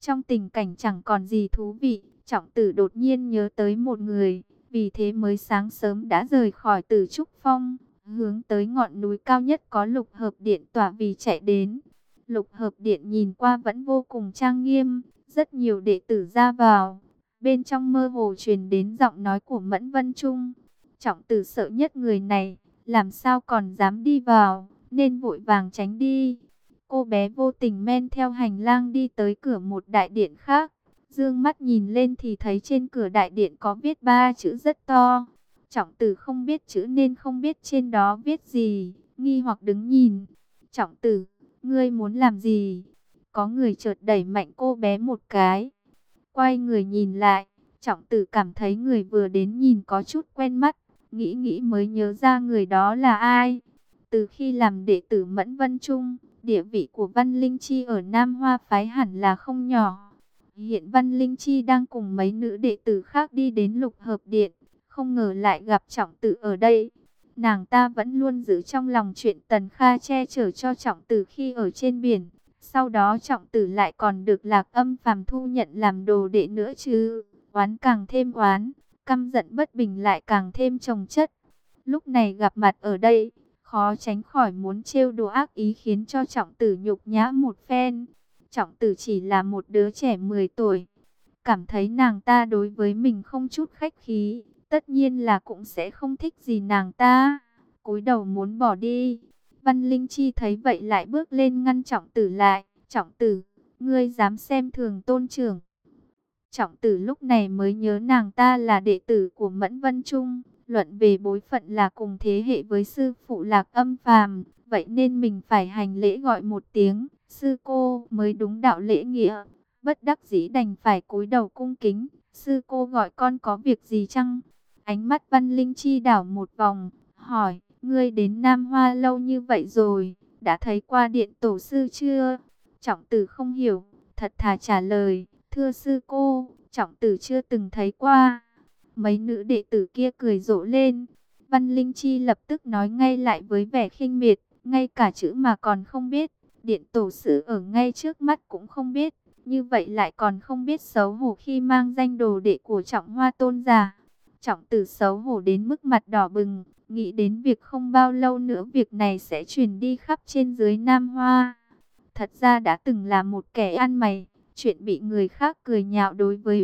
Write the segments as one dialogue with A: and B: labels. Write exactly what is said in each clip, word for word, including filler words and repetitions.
A: Trong tình cảnh chẳng còn gì thú vị, Trọng Tử đột nhiên nhớ tới một người, vì thế mới sáng sớm đã rời khỏi Tử Trúc Phong, hướng tới ngọn núi cao nhất có Lục Hợp Điện tỏa vì chạy đến. Lục Hợp Điện nhìn qua vẫn vô cùng trang nghiêm, rất nhiều đệ tử ra vào. Bên trong mơ hồ truyền đến giọng nói của Mẫn Vân Trung. Trọng Tử sợ nhất người này, làm sao còn dám đi vào, nên vội vàng tránh đi. Cô bé vô tình men theo hành lang đi tới cửa một đại điện khác. Dương mắt nhìn lên thì thấy trên cửa đại điện có viết ba chữ rất to. Trọng Tử không biết chữ nên không biết trên đó viết gì, nghi hoặc đứng nhìn. Trọng Tử, ngươi muốn làm gì? Có người chợt đẩy mạnh cô bé một cái. Quay người nhìn lại, Trọng Tử cảm thấy người vừa đến nhìn có chút quen mắt, nghĩ nghĩ mới nhớ ra người đó là ai. Từ khi làm đệ tử Mẫn Vân Trung, địa vị của Văn Linh Chi ở Nam Hoa phái hẳn là không nhỏ. Hiện Văn Linh Chi đang cùng mấy nữ đệ tử khác đi đến Lục Hợp Điện, không ngờ lại gặp Trọng Tử ở đây. Nàng ta vẫn luôn giữ trong lòng chuyện Tần Kha che chở cho Trọng Tử khi ở trên biển. Sau đó Trọng Tử lại còn được Lạc Âm Phàm thu nhận làm đồ đệ nữa chứ. Oán càng thêm oán, căm giận bất bình lại càng thêm chồng chất. Lúc này gặp mặt ở đây, khó tránh khỏi muốn trêu đùa ác ý khiến cho Trọng Tử nhục nhã một phen. Trọng Tử chỉ là một đứa trẻ mười tuổi, cảm thấy nàng ta đối với mình không chút khách khí, tất nhiên là cũng sẽ không thích gì nàng ta. Cúi đầu muốn bỏ đi. Văn Linh Chi thấy vậy lại bước lên ngăn Trọng Tử lại. Trọng Tử, ngươi dám xem thường tôn trưởng. Trọng Tử lúc này mới nhớ nàng ta là đệ tử của Mẫn Vân Trung, luận về bối phận là cùng thế hệ với sư phụ Lạc Âm Phàm, vậy nên mình phải hành lễ gọi một tiếng sư cô mới đúng đạo lễ nghĩa. Bất đắc dĩ đành phải cúi đầu cung kính. Sư cô gọi con có việc gì chăng? Ánh mắt Văn Linh Chi đảo một vòng, hỏi, ngươi đến Nam Hoa lâu như vậy rồi, đã thấy qua điện tổ sư chưa? Trọng Tử không hiểu, thật thà trả lời, thưa sư cô, Trọng Tử chưa từng thấy qua. Mấy nữ đệ tử kia cười rộ lên. Văn Linh Chi lập tức nói ngay lại với vẻ khinh miệt, ngay cả chữ mà còn không biết, điện tổ sư ở ngay trước mắt cũng không biết, như vậy lại còn không biết xấu hổ khi mang danh đồ đệ của Trọng Hoa tôn giả. Trọng Tử xấu hổ đến mức mặt đỏ bừng, nghĩ đến việc không bao lâu nữa việc này sẽ truyền đi khắp trên dưới Nam Hoa. Thật ra đã từng là một kẻ ăn mày, chuyện bị người khác cười nhạo đối với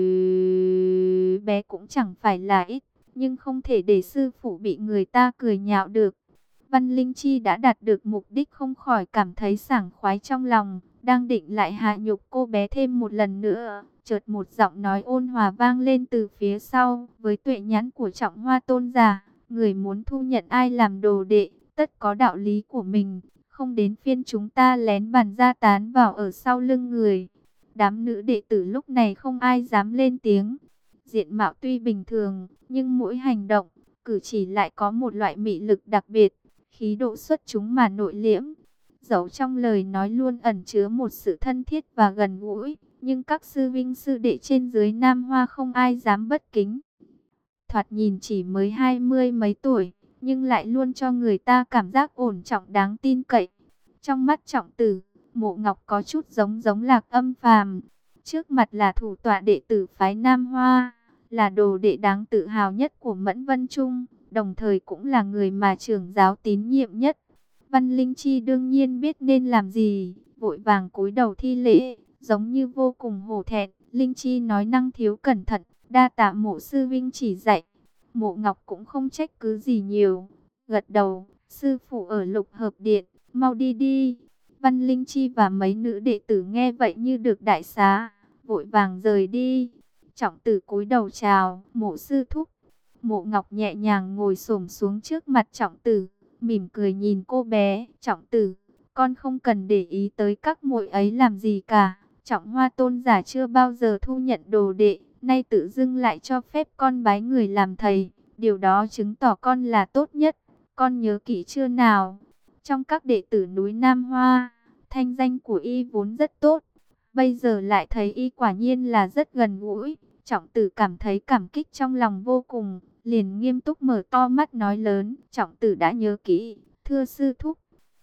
A: bé cũng chẳng phải là ít, nhưng không thể để sư phụ bị người ta cười nhạo được. Văn Linh Chi đã đạt được mục đích, không khỏi cảm thấy sảng khoái trong lòng, đang định lại hạ nhục cô bé thêm một lần nữa, chợt một giọng nói ôn hòa vang lên từ phía sau, với tuệ nhãn của Trọng Hoa tôn giả, người muốn thu nhận ai làm đồ đệ, tất có đạo lý của mình, không đến phiên chúng ta lén bàn ra tán vào ở sau lưng người. Đám nữ đệ tử lúc này không ai dám lên tiếng. Diện mạo tuy bình thường, nhưng mỗi hành động, cử chỉ lại có một loại mị lực đặc biệt, khí độ xuất chúng mà nội liễm. Dẫu trong lời nói luôn ẩn chứa một sự thân thiết và gần gũi, nhưng các sư vinh sư đệ trên dưới Nam Hoa không ai dám bất kính. Thoạt nhìn chỉ mới hai mươi mấy tuổi, nhưng lại luôn cho người ta cảm giác ổn trọng đáng tin cậy. Trong mắt Trọng Tử, Mộ Ngọc có chút giống giống Lạc Âm Phàm. Trước mặt là thủ tọa đệ tử phái Nam Hoa, là đồ đệ đáng tự hào nhất của Mẫn Vân Trung, đồng thời cũng là người mà trưởng giáo tín nhiệm nhất. Văn Linh Chi đương nhiên biết nên làm gì, vội vàng cúi đầu thi lễ, giống như vô cùng hổ thẹn. Linh Chi nói năng thiếu cẩn thận, đa tạ Mộ sư vinh chỉ dạy. Mộ Ngọc cũng không trách cứ gì nhiều, gật đầu, sư phụ ở Lục Hợp Điện, mau đi đi. Văn Linh Chi và mấy nữ đệ tử nghe vậy như được đại xá, vội vàng rời đi. Trọng Tử cúi đầu chào, Mộ sư thúc. Mộ Ngọc nhẹ nhàng ngồi xổm xuống trước mặt Trọng Tử, mỉm cười nhìn cô bé. Trọng Tử, con không cần để ý tới các muội ấy làm gì cả. Trọng Hoa tôn giả chưa bao giờ thu nhận đồ đệ, nay tự dưng lại cho phép con bái người làm thầy. Điều đó chứng tỏ con là tốt nhất. Con nhớ kỹ chưa nào? Trong các đệ tử núi Nam Hoa, thanh danh của y vốn rất tốt. Bây giờ lại thấy y quả nhiên là rất gần gũi. Trọng Tử cảm thấy cảm kích trong lòng vô cùng, liền nghiêm túc mở to mắt nói lớn. Trọng Tử đã nhớ kỹ, thưa sư thúc.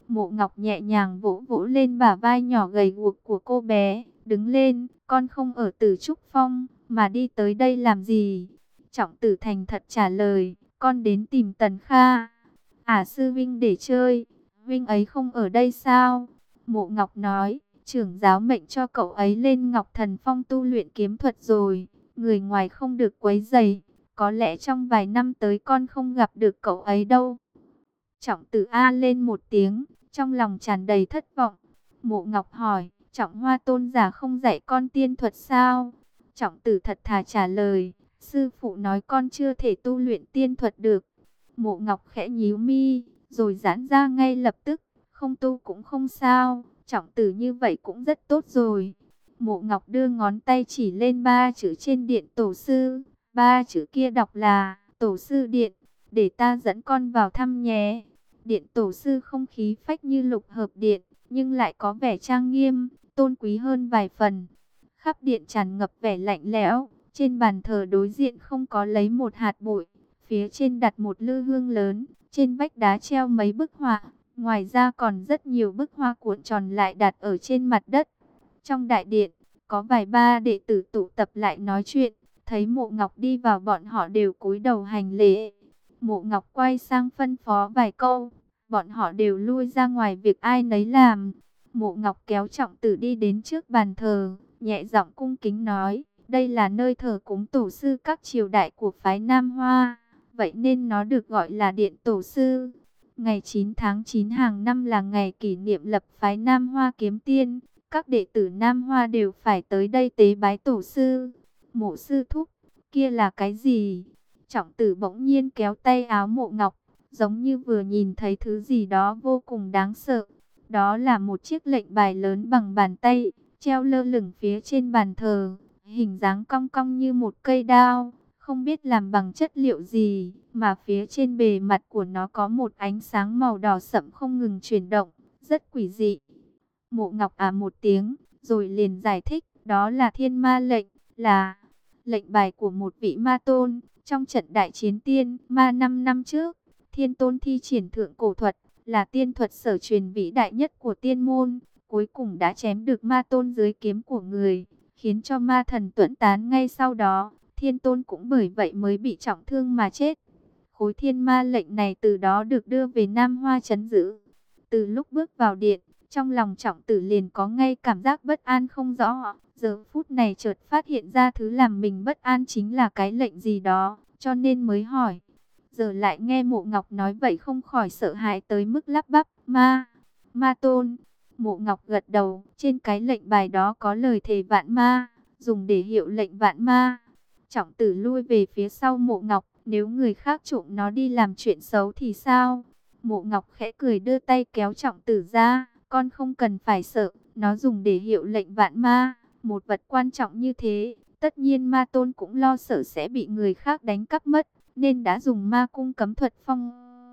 A: Mộ Ngọc nhẹ nhàng vỗ vỗ lên bả vai nhỏ gầy guộc của cô bé. Đứng lên, con không ở Tử Trúc Phong, mà đi tới đây làm gì? Trọng Tử thành thật trả lời, con đến tìm Tần Kha. À, sư vinh để chơi, vinh ấy không ở đây sao? Mộ Ngọc nói, trưởng giáo mệnh cho cậu ấy lên Ngọc Thần Phong tu luyện kiếm thuật rồi, người ngoài không được quấy rầy. Có lẽ trong vài năm tới con không gặp được cậu ấy đâu. Trọng Tử a lên một tiếng, trong lòng tràn đầy thất vọng. Mộ Ngọc hỏi, Trọng Hoa tôn giả không dạy con tiên thuật sao? Trọng Tử thật thà trả lời, sư phụ nói con chưa thể tu luyện tiên thuật được. Mộ Ngọc khẽ nhíu mi, rồi giãn ra ngay lập tức, không tu cũng không sao, Trọng Tử như vậy cũng rất tốt rồi. Mộ Ngọc đưa ngón tay chỉ lên ba chữ trên điện tổ sư, ba chữ kia đọc là tổ sư điện, để ta dẫn con vào thăm nhé. Điện tổ sư không khí phách như lục hợp điện, nhưng lại có vẻ trang nghiêm, tôn quý hơn vài phần. Khắp điện tràn ngập vẻ lạnh lẽo, trên bàn thờ đối diện không có lấy một hạt bụi. Phía trên đặt một lư hương lớn, trên vách đá treo mấy bức họa, ngoài ra còn rất nhiều bức hoa cuộn tròn lại đặt ở trên mặt đất. Trong đại điện, có vài ba đệ tử tụ tập lại nói chuyện, thấy Mộ Ngọc đi vào bọn họ đều cúi đầu hành lễ. Mộ Ngọc quay sang phân phó vài câu, bọn họ đều lui ra ngoài việc ai nấy làm. Mộ Ngọc kéo Trọng Tử đi đến trước bàn thờ, nhẹ giọng cung kính nói, đây là nơi thờ cúng tổ sư các triều đại của phái Nam Hoa, vậy nên nó được gọi là điện tổ sư. Ngày chín tháng chín hàng năm là ngày kỷ niệm lập phái Nam Hoa Kiếm Tiên, các đệ tử Nam Hoa đều phải tới đây tế bái tổ sư. Mộ sư thúc, kia là cái gì? Trọng Tử bỗng nhiên kéo tay áo Mộ Ngọc, giống như vừa nhìn thấy thứ gì đó vô cùng đáng sợ. Đó là một chiếc lệnh bài lớn bằng bàn tay, treo lơ lửng phía trên bàn thờ, hình dáng cong cong như một cây đao, không biết làm bằng chất liệu gì, mà phía trên bề mặt của nó có một ánh sáng màu đỏ sẫm không ngừng chuyển động, rất quỷ dị. Mộ Ngọc à một tiếng, rồi liền giải thích, đó là thiên ma lệnh, là lệnh bài của một vị ma tôn. Trong trận đại chiến tiên ma năm năm trước, thiên tôn thi triển thượng cổ thuật, là tiên thuật sở truyền vĩ đại nhất của tiên môn, cuối cùng đã chém được ma tôn dưới kiếm của người, khiến cho ma thần tuẫn tán ngay sau đó. Thiên tôn cũng bởi vậy mới bị trọng thương mà chết. Khối thiên ma lệnh này từ đó được đưa về Nam Hoa trấn giữ. Từ lúc bước vào điện, trong lòng Trọng Tử liền có ngay cảm giác bất an không rõ. Giờ phút này chợt phát hiện ra thứ làm mình bất an chính là cái lệnh gì đó, cho nên mới hỏi. Giờ lại nghe Mộ Ngọc nói vậy không khỏi sợ hãi tới mức lắp bắp, ma, ma tôn. Mộ Ngọc gật đầu, trên cái lệnh bài đó có lời thề vạn ma, dùng để hiệu lệnh vạn ma. Trọng Tử lui về phía sau Mộ Ngọc, nếu người khác trộm nó đi làm chuyện xấu thì sao? Mộ Ngọc khẽ cười đưa tay kéo Trọng Tử ra, con không cần phải sợ, nó dùng để hiệu lệnh vạn ma, một vật quan trọng như thế, tất nhiên ma tôn cũng lo sợ sẽ bị người khác đánh cắp mất, nên đã dùng ma cung cấm thuật phong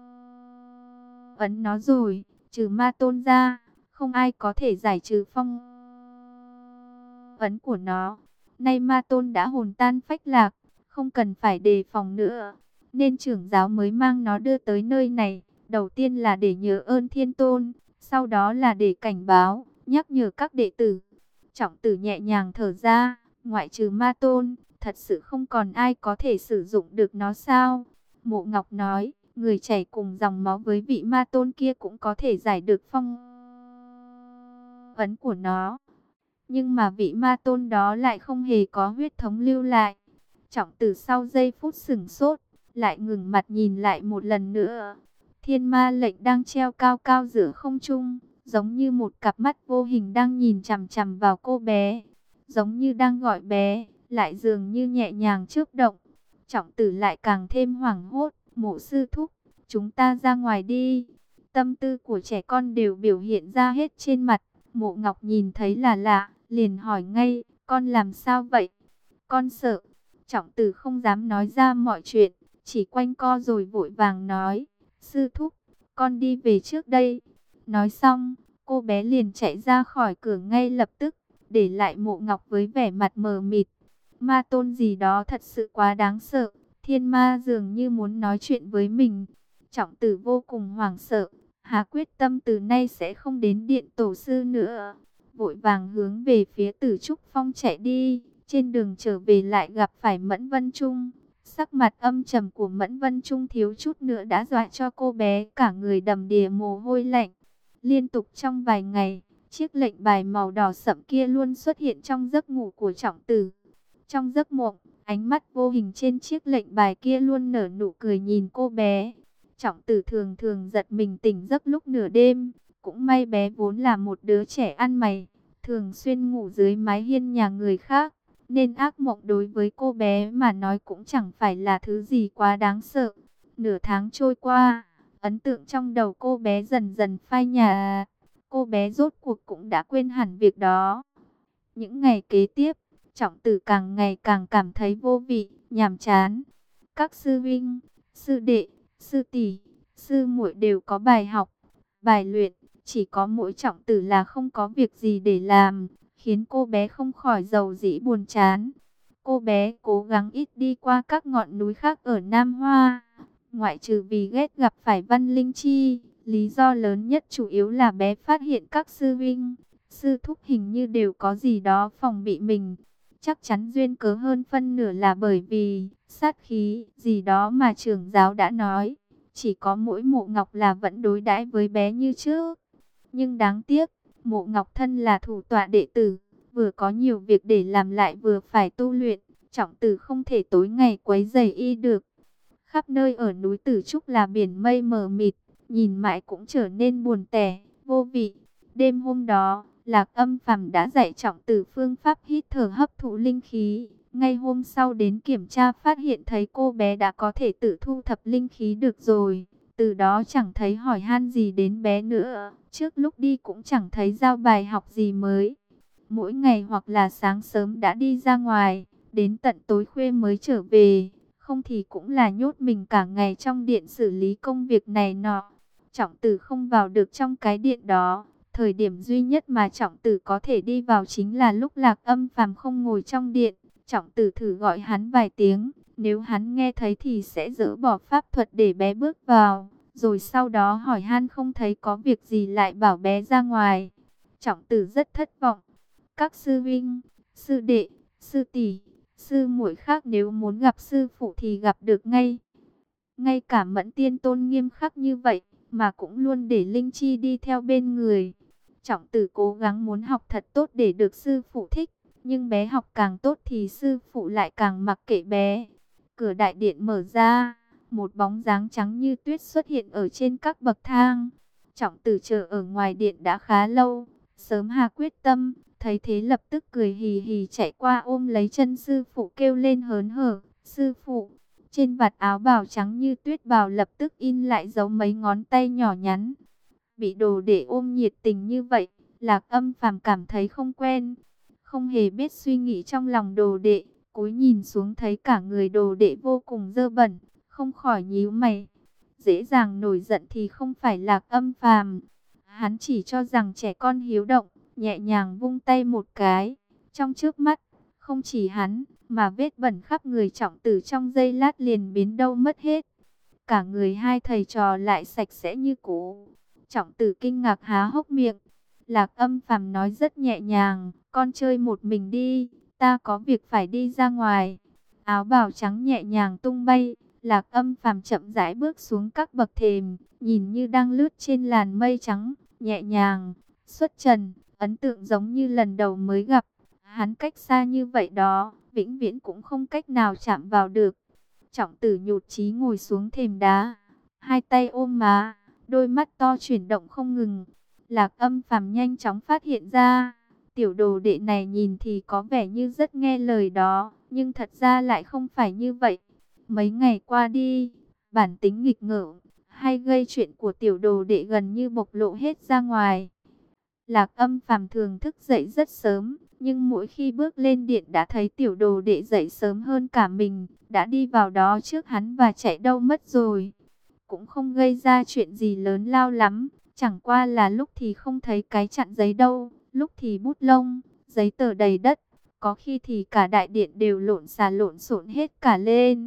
A: ấn nó rồi, trừ ma tôn ra, không ai có thể giải trừ phong ấn của nó. Nay ma tôn đã hồn tan phách lạc, không cần phải đề phòng nữa, nên trưởng giáo mới mang nó đưa tới nơi này. Đầu tiên là để nhớ ơn thiên tôn, sau đó là để cảnh báo, nhắc nhở các đệ tử. Trọng Tử nhẹ nhàng thở ra, ngoại trừ ma tôn, thật sự không còn ai có thể sử dụng được nó sao? Mộ Ngọc nói, người chảy cùng dòng máu với vị ma tôn kia cũng có thể giải được phong ấn của nó. Nhưng mà vị ma tôn đó lại không hề có huyết thống lưu lại. Trọng Tử sau giây phút sửng sốt, lại ngừng mặt nhìn lại một lần nữa. Thiên ma lệnh đang treo cao cao giữa không trung, giống như một cặp mắt vô hình đang nhìn chằm chằm vào cô bé, giống như đang gọi bé, lại dường như nhẹ nhàng chớp động. Trọng Tử lại càng thêm hoảng hốt, Mộ sư thúc, chúng ta ra ngoài đi. Tâm tư của trẻ con đều biểu hiện ra hết trên mặt. Mộ Ngọc nhìn thấy là lạ, liền hỏi ngay, con làm sao vậy? Con sợ. Trọng Tử không dám nói ra mọi chuyện, chỉ quanh co rồi vội vàng nói, sư thúc, con đi về trước đây. Nói xong, cô bé liền chạy ra khỏi cửa ngay lập tức, để lại Mộ Ngọc với vẻ mặt mờ mịt. Ma tôn gì đó thật sự quá đáng sợ, thiên ma dường như muốn nói chuyện với mình. Trọng Tử vô cùng hoảng sợ, Hà quyết tâm từ nay sẽ không đến điện tổ sư nữa. Vội vàng hướng về phía Tử Trúc Phong chạy đi. Trên đường trở về lại gặp phải Mẫn Vân Trung. Sắc mặt âm trầm của Mẫn Vân Trung thiếu chút nữa đã dọa cho cô bé cả người đầm đìa mồ hôi lạnh. Liên tục trong vài ngày, chiếc lệnh bài màu đỏ sẫm kia luôn xuất hiện trong giấc ngủ của Trọng Tử. Trong giấc mộng, ánh mắt vô hình trên chiếc lệnh bài kia luôn nở nụ cười nhìn cô bé. Trọng Tử thường thường giật mình tỉnh giấc lúc nửa đêm. Cũng may bé vốn là một đứa trẻ ăn mày, thường xuyên ngủ dưới mái hiên nhà người khác, nên ác mộng đối với cô bé mà nói cũng chẳng phải là thứ gì quá đáng sợ. Nửa tháng trôi qua, ấn tượng trong đầu cô bé dần dần phai nhạt. Cô bé rốt cuộc cũng đã quên hẳn việc đó. Những ngày kế tiếp, Trọng Tử càng ngày càng cảm thấy vô vị, nhàm chán. Các sư vinh, sư đệ, sư tỷ, sư muội đều có bài học, bài luyện, chỉ có mỗi Trọng Tử là không có việc gì để làm, khiến cô bé không khỏi rầu rĩ buồn chán. Cô bé cố gắng ít đi qua các ngọn núi khác ở Nam Hoa, ngoại trừ vì ghét gặp phải Văn Linh Chi. Lý do lớn nhất chủ yếu là bé phát hiện các sư vinh, sư thúc hình như đều có gì đó phòng bị mình. Chắc chắn duyên cớ hơn phân nửa là bởi vì sát khí gì đó mà trưởng giáo đã nói. Chỉ có mỗi Mộ Ngọc là vẫn đối đãi với bé như trước. Nhưng đáng tiếc, Mộ Ngọc thân là thủ tọa đệ tử, vừa có nhiều việc để làm lại vừa phải tu luyện. Trọng Tử không thể tối ngày quấy rầy y được. Khắp nơi ở núi Tử Trúc là biển mây mờ mịt, nhìn mãi cũng trở nên buồn tẻ, vô vị. Đêm hôm đó, Lạc Âm Phàm đã dạy Trọng Tử phương pháp hít thở hấp thụ linh khí. Ngay hôm sau đến kiểm tra phát hiện thấy cô bé đã có thể tự thu thập linh khí được rồi. Từ đó chẳng thấy hỏi han gì đến bé nữa. Trước lúc đi cũng chẳng thấy giao bài học gì mới. Mỗi ngày hoặc là sáng sớm đã đi ra ngoài, đến tận tối khuya mới trở về. Không thì cũng là nhốt mình cả ngày trong điện xử lý công việc này nọ. Trọng Tử không vào được trong cái điện đó. Thời điểm duy nhất mà Trọng Tử có thể đi vào chính là lúc Lạc Âm Phàm không ngồi trong điện. Trọng Tử thử gọi hắn vài tiếng, nếu hắn nghe thấy thì sẽ dỡ bỏ pháp thuật để bé bước vào, rồi sau đó hỏi han không thấy có việc gì lại bảo bé ra ngoài. Trọng Tử rất thất vọng. Các sư vinh, sư đệ, sư tỷ, sư muội khác nếu muốn gặp sư phụ thì gặp được ngay. Ngay cả Mẫn Tiên Tôn nghiêm khắc như vậy mà cũng luôn để Linh Chi đi theo bên người. Trọng Tử cố gắng muốn học thật tốt để được sư phụ thích, nhưng bé học càng tốt thì sư phụ lại càng mặc kệ bé. Cửa đại điện mở ra, một bóng dáng trắng như tuyết xuất hiện ở trên các bậc thang. Trọng Tử chờ ở ngoài điện đã khá lâu, sớm hà quyết tâm, thấy thế lập tức cười hì hì chạy qua ôm lấy chân sư phụ kêu lên hớn hở, sư phụ. Trên vạt áo bào trắng như tuyết bào lập tức in lại dấu mấy ngón tay nhỏ nhắn. Bị đồ đệ ôm nhiệt tình như vậy, Lạc Âm Phàm cảm thấy không quen. Không hề biết suy nghĩ trong lòng đồ đệ, cúi nhìn xuống thấy cả người đồ đệ vô cùng dơ bẩn, không khỏi nhíu mày. Dễ dàng nổi giận thì không phải Lạc Âm Phàm. Hắn chỉ cho rằng trẻ con hiếu động, nhẹ nhàng vung tay một cái. Trong chớp mắt, không chỉ hắn, mà vết bẩn khắp người Trọng Tử trong giây lát liền biến đâu mất hết. Cả người hai thầy trò lại sạch sẽ như cũ. Trọng Tử kinh ngạc há hốc miệng. Lạc Âm Phàm nói rất nhẹ nhàng, con chơi một mình đi, ta có việc phải đi ra ngoài. Áo bào trắng nhẹ nhàng tung bay, Lạc Âm Phàm chậm rãi bước xuống các bậc thềm, nhìn như đang lướt trên làn mây trắng, nhẹ nhàng, xuất trần, ấn tượng giống như lần đầu mới gặp. Hắn cách xa như vậy đó, vĩnh viễn cũng không cách nào chạm vào được. Trọng Tử nhụt chí ngồi xuống thềm đá, hai tay ôm má, đôi mắt to chuyển động không ngừng. Lạc Âm Phàm nhanh chóng phát hiện ra, tiểu đồ đệ này nhìn thì có vẻ như rất nghe lời đó, nhưng thật ra lại không phải như vậy. Mấy ngày qua đi, bản tính nghịch ngợm hay gây chuyện của tiểu đồ đệ gần như bộc lộ hết ra ngoài. Lạc Âm Phàm thường thức dậy rất sớm, nhưng mỗi khi bước lên điện đã thấy tiểu đồ đệ dậy sớm hơn cả mình, đã đi vào đó trước hắn và chạy đâu mất rồi. Cũng không gây ra chuyện gì lớn lao lắm, chẳng qua là lúc thì không thấy cái chặn giấy đâu, lúc thì bút lông, giấy tờ đầy đất, có khi thì cả đại điện đều lộn xà lộn xộn hết cả lên.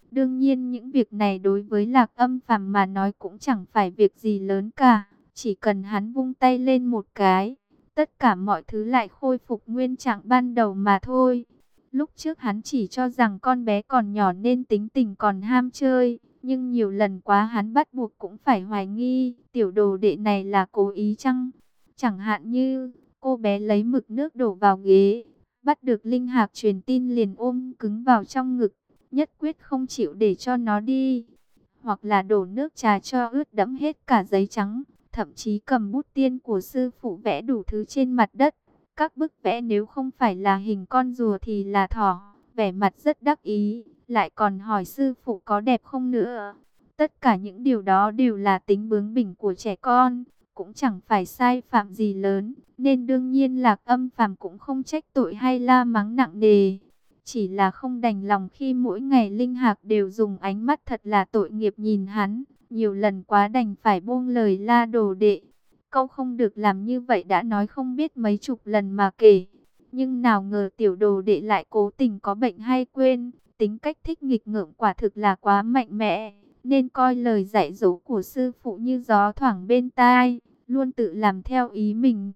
A: Đương nhiên những việc này đối với Lạc Âm Phàm mà nói cũng chẳng phải việc gì lớn cả. Chỉ cần hắn vung tay lên một cái, tất cả mọi thứ lại khôi phục nguyên trạng ban đầu mà thôi. Lúc trước hắn chỉ cho rằng con bé còn nhỏ nên tính tình còn ham chơi. Nhưng nhiều lần quá hắn bắt buộc cũng phải hoài nghi, tiểu đồ đệ này là cố ý chăng? Chẳng hạn như, cô bé lấy mực nước đổ vào ghế, bắt được Linh Hạc truyền tin liền ôm cứng vào trong ngực, nhất quyết không chịu để cho nó đi. Hoặc là đổ nước trà cho ướt đẫm hết cả giấy trắng, thậm chí cầm bút tiên của sư phụ vẽ đủ thứ trên mặt đất. Các bức vẽ nếu không phải là hình con rùa thì là thỏ, vẻ mặt rất đắc ý, lại còn hỏi sư phụ có đẹp không nữa. Tất cả những điều đó đều là tính bướng bỉnh của trẻ con, cũng chẳng phải sai phạm gì lớn, nên đương nhiên Lạc Âm Phàm cũng không trách tội hay la mắng nặng nề. Chỉ là không đành lòng khi mỗi ngày Linh Hạc đều dùng ánh mắt thật là tội nghiệp nhìn hắn, nhiều lần quá đành phải buông lời la đồ đệ. Câu không được làm như vậy đã nói không biết mấy chục lần mà kể. Nhưng nào ngờ tiểu đồ đệ lại cố tình có bệnh hay quên, tính cách thích nghịch ngợm quả thực là quá mạnh mẽ, nên coi lời dạy dỗ của sư phụ như gió thoảng bên tai, luôn tự làm theo ý mình.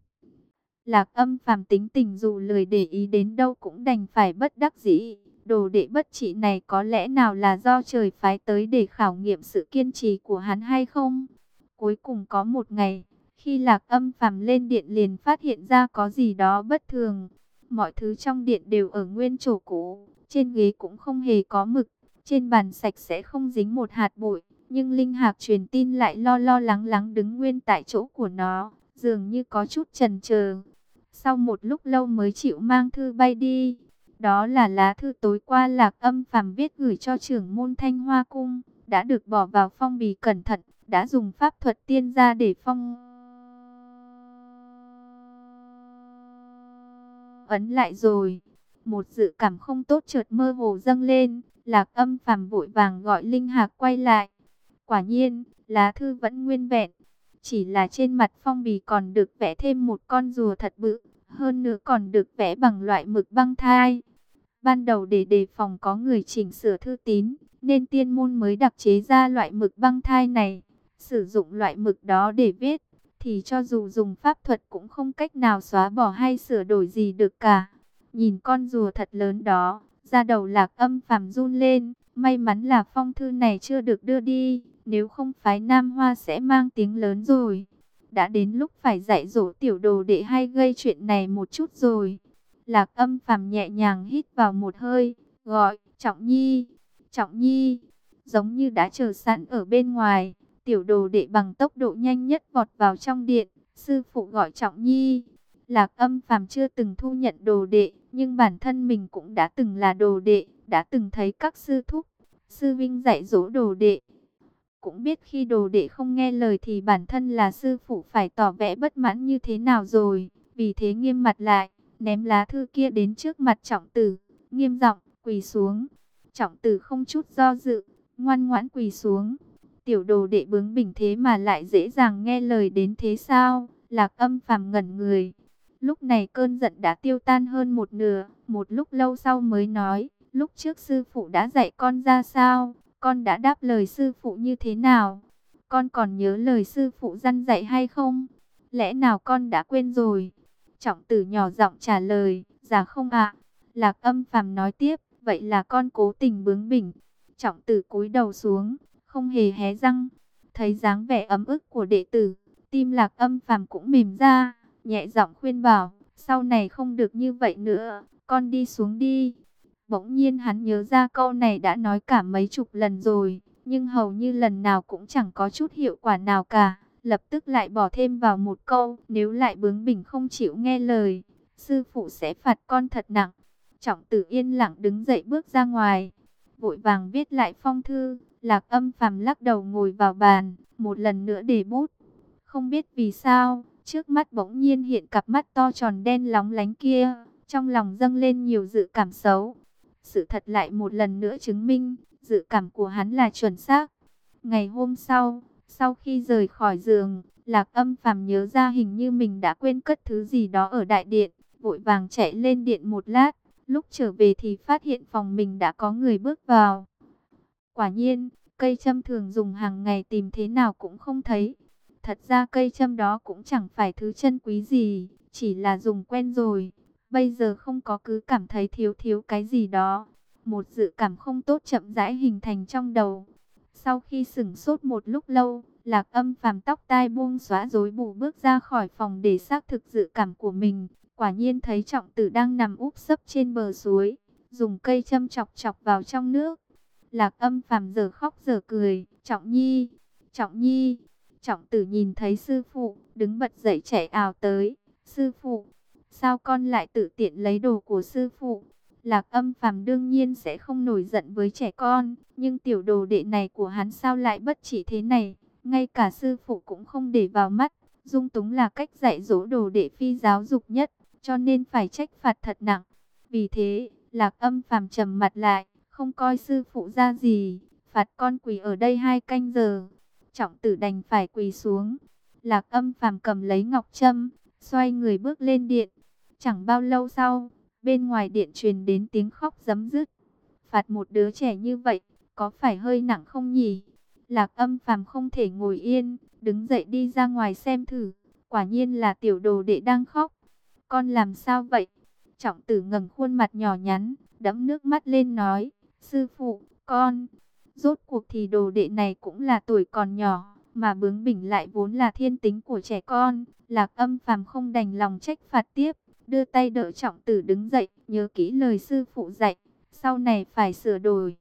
A: Lạc Âm Phàm tính tình dù lười để ý đến đâu cũng đành phải bất đắc dĩ. Đồ đệ bất trị này có lẽ nào là do trời phái tới để khảo nghiệm sự kiên trì của hắn hay không? Cuối cùng có một ngày, khi Lạc Âm Phàm lên điện liền phát hiện ra có gì đó bất thường. Mọi thứ trong điện đều ở nguyên chỗ cũ, trên ghế cũng không hề có mực, trên bàn sạch sẽ không dính một hạt bụi. Nhưng Linh Hạc truyền tin lại lo lo lắng lắng đứng nguyên tại chỗ của nó, dường như có chút chần chờ. Sau một lúc lâu mới chịu mang thư bay đi. Đó là lá thư tối qua Lạc Âm Phàm viết gửi cho trưởng môn Thanh Hoa Cung, đã được bỏ vào phong bì cẩn thận, đã dùng pháp thuật tiên gia để phong ấn lại rồi. Một dự cảm không tốt chợt mơ hồ dâng lên, Lạc Âm Phàm vội vàng gọi Linh Hạc quay lại. Quả nhiên, lá thư vẫn nguyên vẹn, chỉ là trên mặt phong bì còn được vẽ thêm một con rùa thật bự, hơn nữa còn được vẽ bằng loại mực băng thai. Ban đầu để đề phòng có người chỉnh sửa thư tín, nên tiên môn mới đặc chế ra loại mực băng thai này. Sử dụng loại mực đó để viết, thì cho dù dùng pháp thuật cũng không cách nào xóa bỏ hay sửa đổi gì được cả. Nhìn con rùa thật lớn đó, da đầu Lạc Âm Phàm run lên, may mắn là phong thư này chưa được đưa đi, nếu không phái Nam Hoa sẽ mang tiếng lớn rồi. Đã đến lúc phải dạy dỗ tiểu đồ đệ hay gây chuyện này một chút rồi. Lạc Âm Phàm nhẹ nhàng hít vào một hơi, gọi, Trọng Nhi, Trọng Nhi, giống như đã chờ sẵn ở bên ngoài. Tiểu đồ đệ bằng tốc độ nhanh nhất vọt vào trong điện, sư phụ gọi Trọng Nhi. Lạc Âm Phàm chưa từng thu nhận đồ đệ, nhưng bản thân mình cũng đã từng là đồ đệ, đã từng thấy các sư thúc, sư vinh dạy dỗ đồ đệ. Cũng biết khi đồ đệ không nghe lời thì bản thân là sư phụ phải tỏ vẻ bất mãn như thế nào rồi. Vì thế nghiêm mặt lại, ném lá thư kia đến trước mặt Trọng Tử, nghiêm giọng quỳ xuống. Trọng Tử không chút do dự, ngoan ngoãn quỳ xuống. Tiểu đồ đệ bướng bỉnh thế mà lại dễ dàng nghe lời đến thế sao? Lạc Âm Phàm ngẩn người. Lúc này cơn giận đã tiêu tan hơn một nửa, một lúc lâu sau mới nói, lúc trước sư phụ đã dạy con ra sao? Con đã đáp lời sư phụ như thế nào? Con còn nhớ lời sư phụ dặn dạy hay không? Lẽ nào con đã quên rồi? Trọng Tử nhỏ giọng trả lời, dạ không ạ. Lạc Âm Phàm nói tiếp, vậy là con cố tình bướng bỉnh. Trọng Tử cúi đầu xuống, không hề hé răng. Thấy dáng vẻ ấm ức của đệ tử, tim Lạc Âm Phàm cũng mềm ra, nhẹ giọng khuyên bảo, sau này không được như vậy nữa, con đi xuống đi. Bỗng nhiên hắn nhớ ra câu này đã nói cả mấy chục lần rồi, nhưng hầu như lần nào cũng chẳng có chút hiệu quả nào cả. Lập tức lại bỏ thêm vào một câu, nếu lại bướng bỉnh không chịu nghe lời, sư phụ sẽ phạt con thật nặng. Trọng Tử yên lặng đứng dậy bước ra ngoài, vội vàng viết lại phong thư. Lạc Âm Phàm lắc đầu ngồi vào bàn, một lần nữa để bút. Không biết vì sao, trước mắt bỗng nhiên hiện cặp mắt to tròn đen lóng lánh kia, trong lòng dâng lên nhiều dự cảm xấu. Sự thật lại một lần nữa chứng minh, dự cảm của hắn là chuẩn xác. Ngày hôm sau, sau khi rời khỏi giường, Lạc Âm Phàm nhớ ra hình như mình đã quên cất thứ gì đó ở đại điện, vội vàng chạy lên điện một lát. Lúc trở về thì phát hiện phòng mình đã có người bước vào. Quả nhiên, cây châm thường dùng hàng ngày tìm thế nào cũng không thấy. Thật ra cây châm đó cũng chẳng phải thứ chân quý gì, chỉ là dùng quen rồi. Bây giờ không có cứ cảm thấy thiếu thiếu cái gì đó. Một dự cảm không tốt chậm rãi hình thành trong đầu. Sau khi sửng sốt một lúc lâu, Lạc Âm Phàm tóc tai buông xõa rối bù bước ra khỏi phòng để xác thực dự cảm của mình. Quả nhiên thấy Trọng Tử đang nằm úp sấp trên bờ suối, dùng cây châm chọc chọc vào trong nước. Lạc Âm Phàm giờ khóc giờ cười, "Trọng Nhi, Trọng Nhi." Trọng Tử nhìn thấy sư phụ, đứng bật dậy chạy ào tới, "Sư phụ, sao con lại tự tiện lấy đồ của sư phụ?" Lạc Âm Phàm đương nhiên sẽ không nổi giận với trẻ con, nhưng tiểu đồ đệ này của hắn sao lại bất chỉ thế này, ngay cả sư phụ cũng không để vào mắt. Dung túng là cách dạy dỗ đồ đệ phi giáo dục nhất, cho nên phải trách phạt thật nặng. Vì thế, Lạc Âm Phàm trầm mặt lại, không coi sư phụ ra gì, phạt con quỳ ở đây hai canh giờ. Trọng Tử đành phải quỳ xuống. Lạc Âm Phàm cầm lấy ngọc trâm, xoay người bước lên điện. Chẳng bao lâu sau, bên ngoài điện truyền đến tiếng khóc rấm rứt. Phạt một đứa trẻ như vậy, có phải hơi nặng không nhỉ? Lạc Âm Phàm không thể ngồi yên, đứng dậy đi ra ngoài xem thử. Quả nhiên là tiểu đồ đệ đang khóc. "Con làm sao vậy?" Trọng Tử ngẩng khuôn mặt nhỏ nhắn, đẫm nước mắt lên nói, "Sư phụ, con..." Rốt cuộc thì đồ đệ này cũng là tuổi còn nhỏ, mà bướng bỉnh lại vốn là thiên tính của trẻ con. Lạc Âm Phàm không đành lòng trách phạt tiếp, đưa tay đỡ Trọng Tử đứng dậy, "Nhớ kỹ lời sư phụ dạy, sau này phải sửa đổi."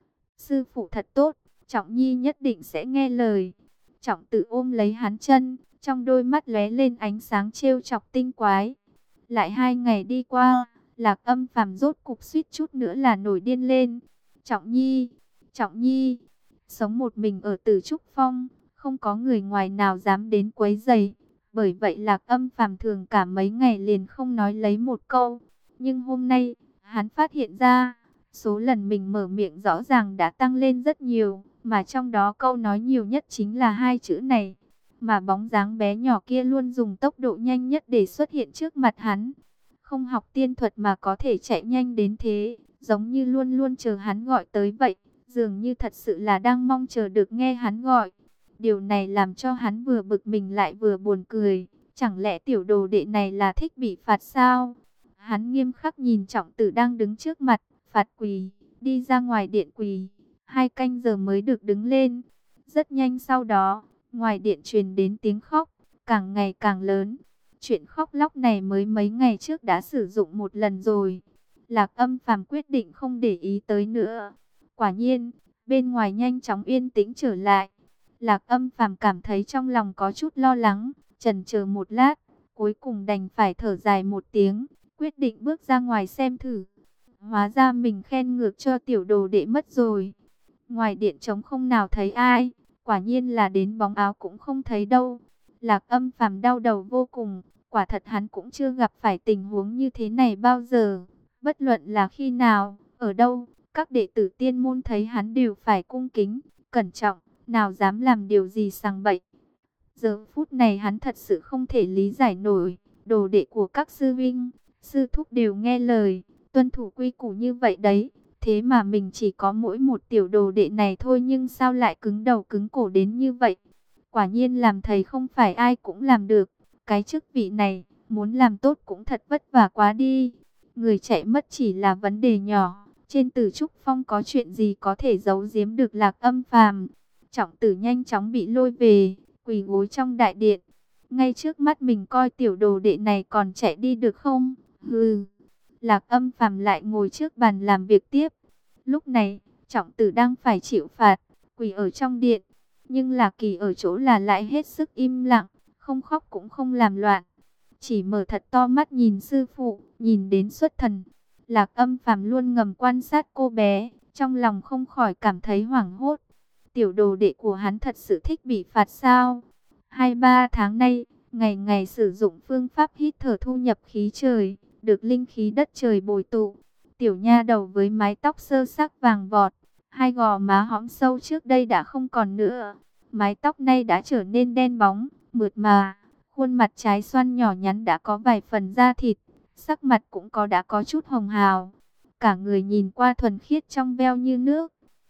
A: "Sư phụ thật tốt, Trọng Nhi nhất định sẽ nghe lời." Trọng Tử ôm lấy hắn chân, trong đôi mắt lóe lên ánh sáng trêu chọc tinh quái. Lại hai ngày đi qua, Lạc Âm Phàm rốt cục suýt chút nữa là nổi điên lên. "Trọng Nhi, Trọng Nhi." Sống một mình ở Tử Trúc Phong, không có người ngoài nào dám đến quấy rầy. Bởi vậy Lạc Âm Phàm thường cả mấy ngày liền không nói lấy một câu. Nhưng hôm nay, hắn phát hiện ra, số lần mình mở miệng rõ ràng đã tăng lên rất nhiều, mà trong đó câu nói nhiều nhất chính là hai chữ này. Mà bóng dáng bé nhỏ kia luôn dùng tốc độ nhanh nhất để xuất hiện trước mặt hắn. Không học tiên thuật mà có thể chạy nhanh đến thế, giống như luôn luôn chờ hắn gọi tới vậy, dường như thật sự là đang mong chờ được nghe hắn gọi. Điều này làm cho hắn vừa bực mình lại vừa buồn cười. Chẳng lẽ tiểu đồ đệ này là thích bị phạt sao? Hắn nghiêm khắc nhìn Trọng Tử đang đứng trước mặt, "Phạt quỳ, đi ra ngoài điện quỳ, hai canh giờ mới được đứng lên." Rất nhanh sau đó, ngoài điện truyền đến tiếng khóc, càng ngày càng lớn. Chuyện khóc lóc này mới mấy ngày trước đã sử dụng một lần rồi. Lạc Âm Phàm quyết định không để ý tới nữa. Quả nhiên, bên ngoài nhanh chóng yên tĩnh trở lại. Lạc Âm Phàm cảm thấy trong lòng có chút lo lắng, chần chờ một lát, cuối cùng đành phải thở dài một tiếng, quyết định bước ra ngoài xem thử. Hóa ra mình khen ngược cho tiểu đồ đệ mất rồi. Ngoài điện trống không nào thấy ai, quả nhiên là đến bóng áo cũng không thấy đâu. Lạc Âm Phàm đau đầu vô cùng, quả thật hắn cũng chưa gặp phải tình huống như thế này bao giờ. Bất luận là khi nào, ở đâu, các đệ tử tiên môn thấy hắn đều phải cung kính, cẩn trọng, nào dám làm điều gì sằng bậy. Giờ phút này hắn thật sự không thể lý giải nổi, đồ đệ của các sư vinh, sư thúc đều nghe lời, tuân thủ quy củ như vậy đấy. Thế mà mình chỉ có mỗi một tiểu đồ đệ này thôi, nhưng sao lại cứng đầu cứng cổ đến như vậy? Quả nhiên làm thầy không phải ai cũng làm được. Cái chức vị này, muốn làm tốt cũng thật vất vả quá đi. Người chạy mất chỉ là vấn đề nhỏ. Trên Tử Trúc Phong có chuyện gì có thể giấu giếm được Lạc Âm Phàm? Trọng Tử nhanh chóng bị lôi về, quỳ gối trong đại điện. Ngay trước mắt mình coi tiểu đồ đệ này còn chạy đi được không? Hừ. Lạc Âm Phàm lại ngồi trước bàn làm việc tiếp. Lúc này, Trọng Tử đang phải chịu phạt, quỳ ở trong điện. Nhưng Lạc Kỳ ở chỗ là lại hết sức im lặng, không khóc cũng không làm loạn. Chỉ mở thật to mắt nhìn sư phụ, nhìn đến xuất thần. Lạc Âm Phàm luôn ngầm quan sát cô bé, trong lòng không khỏi cảm thấy hoảng hốt. Tiểu đồ đệ của hắn thật sự thích bị phạt sao? Hai ba tháng nay, ngày ngày sử dụng phương pháp hít thở thu nhập khí trời, được linh khí đất trời bồi tụ. Tiểu nha đầu với mái tóc sơ sắc vàng vọt, hai gò má hõm sâu trước đây đã không còn nữa. Mái tóc nay đã trở nên đen bóng, mượt mà. Khuôn mặt trái xoan nhỏ nhắn đã có vài phần da thịt, sắc mặt cũng có đã có chút hồng hào. Cả người nhìn qua thuần khiết trong veo như nước.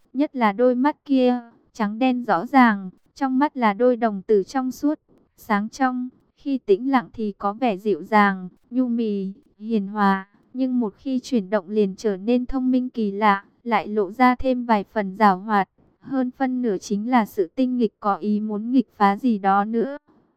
A: nhất là đôi mắt kia, trắng đen rõ ràng, trong mắt là đôi đồng tử trong suốt, sáng trong, khi tĩnh lặng thì có vẻ dịu dàng, nhu mì, hiền hòa, nhưng một khi chuyển động liền trở nên thông minh kỳ lạ, lại lộ ra thêm vài phần giảo hoạt, hơn phân nửa chính là sự tinh nghịch có ý muốn nghịch phá gì đó nữa.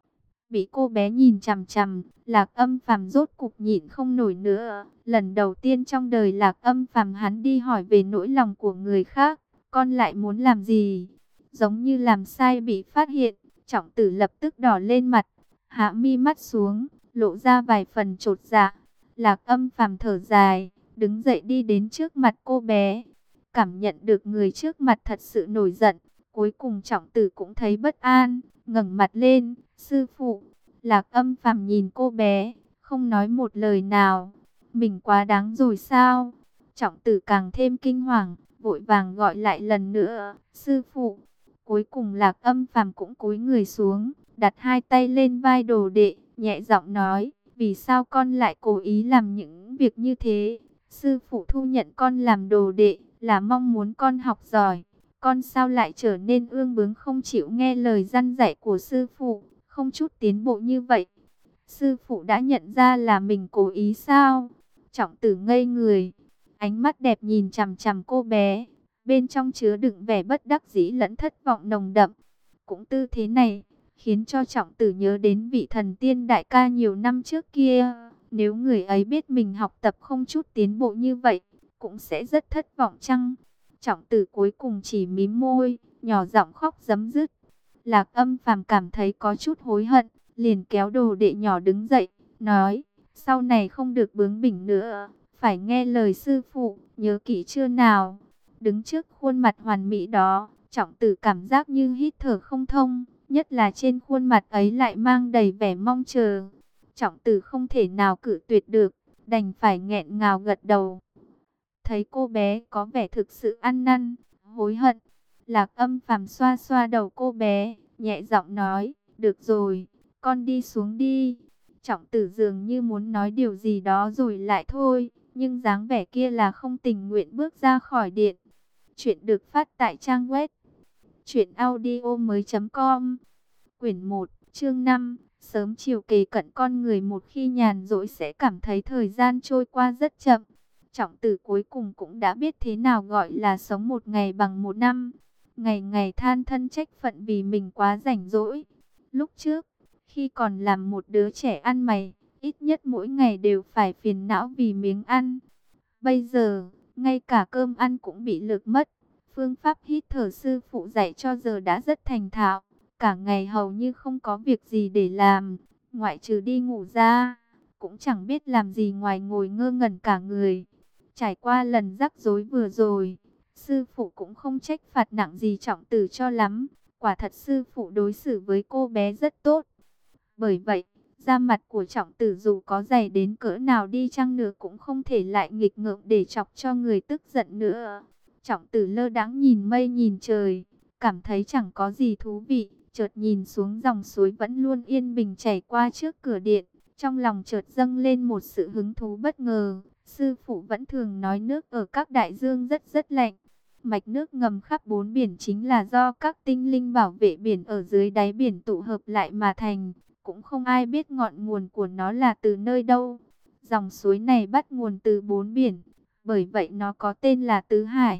A: Bị cô bé nhìn chằm chằm, Lạc Âm Phàm rốt cục nhịn không nổi nữa. Lần đầu tiên trong đời Lạc Âm Phàm hắn đi hỏi về nỗi lòng của người khác, con lại muốn làm gì? Giống như làm sai bị phát hiện, Trọng Tử lập tức đỏ lên mặt, hạ mi mắt xuống, lộ ra vài phần chột dạ. Lạc Âm Phàm thở dài, đứng dậy đi đến trước mặt cô bé. Cảm nhận được người trước mặt thật sự nổi giận, cuối cùng Trọng Tử cũng thấy bất an, ngẩng mặt lên, sư phụ. Lạc Âm Phàm nhìn cô bé, không nói một lời nào. Mình quá đáng rồi sao? Trọng Tử càng thêm kinh hoàng, vội vàng gọi lại lần nữa, sư phụ. Cuối cùng Lạc Âm Phàm cũng cúi người xuống, đặt hai tay lên vai đồ đệ, nhẹ giọng nói, vì sao con lại cố ý làm những việc như thế? Sư phụ thu nhận con làm đồ đệ, là mong muốn con học giỏi. Con sao lại trở nên ương bướng không chịu nghe lời răn dạy của sư phụ, không chút tiến bộ như vậy? Sư phụ đã nhận ra là mình cố ý sao? Trọng Tử ngây người, ánh mắt đẹp nhìn chằm chằm cô bé, bên trong chứa đựng vẻ bất đắc dĩ lẫn thất vọng nồng đậm. Cũng tư thế này, khiến cho Trọng Tử nhớ đến vị thần tiên đại ca nhiều năm trước kia. Nếu người ấy biết mình học tập không chút tiến bộ như vậy, cũng sẽ rất thất vọng chăng? Trọng Tử cuối cùng chỉ mím môi, nhỏ giọng khóc rấm rứt. Lạc Âm Phàm cảm thấy có chút hối hận, liền kéo đồ đệ nhỏ đứng dậy, nói, sau này không được bướng bỉnh nữa, phải nghe lời sư phụ, nhớ kỹ chưa nào? Đứng trước khuôn mặt hoàn mỹ đó, Trọng Tử cảm giác như hít thở không thông, nhất là trên khuôn mặt ấy lại mang đầy vẻ mong chờ. Trọng Tử không thể nào cự tuyệt được, đành phải nghẹn ngào gật đầu. Thấy cô bé có vẻ thực sự ăn năn, hối hận, Lạc Âm Phàm xoa xoa đầu cô bé, nhẹ giọng nói, được rồi, con đi xuống đi. Trọng Tử dường như muốn nói điều gì đó rồi lại thôi, nhưng dáng vẻ kia là không tình nguyện bước ra khỏi điện. Chuyện được phát tại trang web truyện audio mới.com. Quyển một, chương năm. Sớm chiều kề cận, con người một khi nhàn rỗi sẽ cảm thấy thời gian trôi qua rất chậm. Trọng Tử cuối cùng cũng đã biết thế nào gọi là sống một ngày bằng một năm. Ngày ngày than thân trách phận vì mình quá rảnh rỗi. Lúc trước, khi còn làm một đứa trẻ ăn mày, ít nhất mỗi ngày đều phải phiền não vì miếng ăn. Bây giờ, ngay cả cơm ăn cũng bị lược mất. Phương pháp hít thở sư phụ dạy cho giờ đã rất thành thạo. Cả ngày hầu như không có việc gì để làm, ngoại trừ đi ngủ ra, cũng chẳng biết làm gì ngoài ngồi ngơ ngẩn cả người. Trải qua lần rắc rối vừa rồi, sư phụ cũng không trách phạt nặng gì Trọng Tử cho lắm. Quả thật sư phụ đối xử với cô bé rất tốt. Bởi vậy, da mặt của Trọng Tử dù có dày đến cỡ nào đi chăng nữa cũng không thể lại nghịch ngợm để chọc cho người tức giận nữa. Trọng Tử lơ đãng nhìn mây nhìn trời, cảm thấy chẳng có gì thú vị. Chợt nhìn xuống dòng suối vẫn luôn yên bình chảy qua trước cửa điện, trong lòng chợt dâng lên một sự hứng thú bất ngờ. Sư phụ vẫn thường nói nước ở các đại dương rất rất lạnh. Mạch nước ngầm khắp bốn biển chính là do các tinh linh bảo vệ biển ở dưới đáy biển tụ hợp lại mà thành. Cũng không ai biết ngọn nguồn của nó là từ nơi đâu. Dòng suối này bắt nguồn từ bốn biển, bởi vậy nó có tên là Tứ Hải.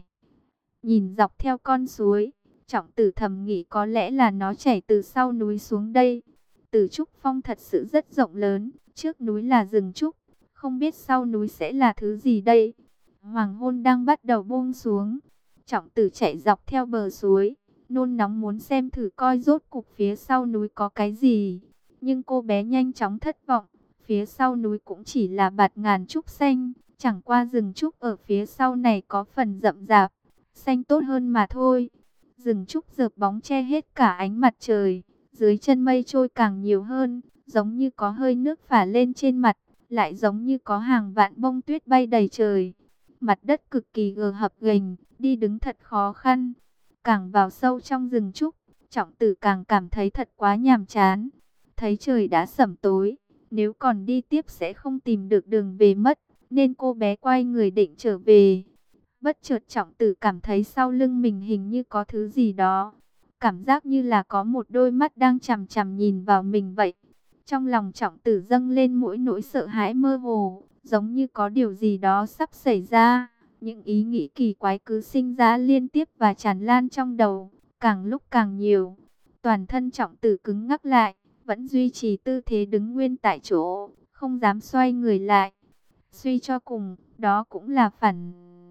A: Nhìn dọc theo con suối, Trọng Tử thầm nghĩ có lẽ là nó chảy từ sau núi xuống đây. Tử Trúc Phong thật sự rất rộng lớn, trước núi là rừng trúc, không biết sau núi sẽ là thứ gì đây. Hoàng hôn đang bắt đầu buông xuống, Trọng Tử chạy dọc theo bờ suối, nôn nóng muốn xem thử coi rốt cục phía sau núi có cái gì. Nhưng cô bé nhanh chóng thất vọng, phía sau núi cũng chỉ là bạt ngàn trúc xanh, chẳng qua rừng trúc ở phía sau này có phần rậm rạp, xanh tốt hơn mà thôi. Rừng trúc rợp bóng che hết cả ánh mặt trời, dưới chân mây trôi càng nhiều hơn, giống như có hơi nước phả lên trên mặt, lại giống như có hàng vạn bông tuyết bay đầy trời. Mặt đất cực kỳ gờ hập ghềnh, đi đứng thật khó khăn. Càng vào sâu trong rừng trúc, Trọng Tử càng cảm thấy thật quá nhàm chán. Thấy trời đã sẩm tối, nếu còn đi tiếp sẽ không tìm được đường về mất, nên cô bé quay người định trở về. Bất chợt Trọng Tử cảm thấy sau lưng mình hình như có thứ gì đó. Cảm giác như là có một đôi mắt đang chằm chằm nhìn vào mình vậy. Trong lòng Trọng Tử dâng lên mỗi nỗi sợ hãi mơ hồ, giống như có điều gì đó sắp xảy ra. Những ý nghĩ kỳ quái cứ sinh ra liên tiếp và tràn lan trong đầu, càng lúc càng nhiều. Toàn thân Trọng Tử cứng ngắc lại, vẫn duy trì tư thế đứng nguyên tại chỗ, không dám xoay người lại. Suy cho cùng, đó cũng là phản